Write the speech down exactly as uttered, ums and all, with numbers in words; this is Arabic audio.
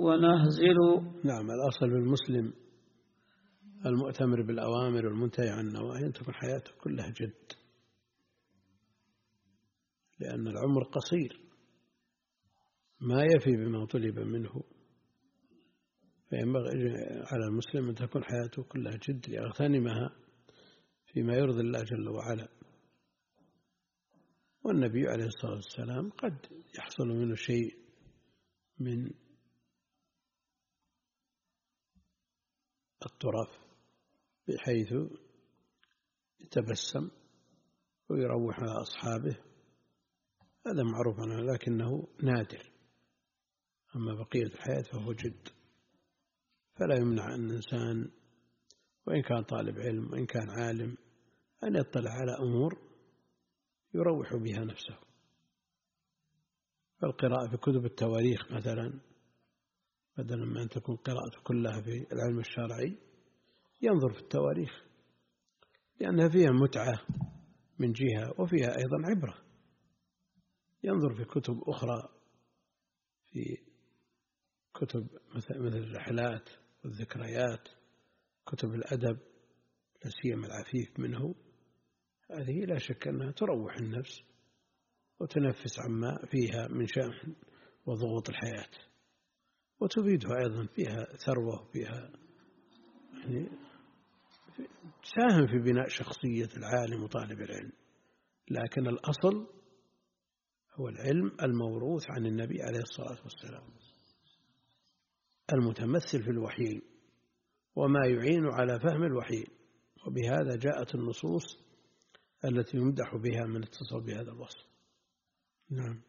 ونهزل. نعم، الأصل بالمسلم المؤتمر بالأوامر والمنتهي عن النواهي أن تكون حياته كلها جد، لأن العمر قصير ما يفي بما طلب منه، فينبغي على المسلم أن تكون حياته كلها جد ليغتنمها فيما يرضي الله جل وعلا. والنبي عليه الصلاة والسلام قد يحصل منه شيء من الطرف بحيث يتبسم ويروح على أصحابه، هذا معروف عنه، لكنه نادر. أما بقية الحياة فهو جد، فلا يمنع أن الإنسان وإن كان طالب علم وإن كان عالم أن يطلع على أمور يروح بها نفسه. فالقراءة في كتب التواريخ مثلا بدلا من أن تكون قراءة كلها في العلم الشرعي ينظر في التواريخ، لأنها فيها متعة من جهة وفيها أيضا عبرة. ينظر في كتب أخرى، في كتب مثل الرحلات والذكريات، كتب الأدب لا سيما العفيف منه، هذه لا شك أنها تروح النفس وتنفس عما فيها من شأن وضغوط الحياة، وتفيدها أيضا، فيها ثروة، فيها يعني تساهم في بناء شخصية العالم وطالب العلم. لكن الأصل هو العلم الموروث عن النبي عليه الصلاة والسلام المتمثل في الوحي وما يعين على فهم الوحي، وبهذا جاءت النصوص التي يمدح بها من اتصل بهذا الوصف. نعم.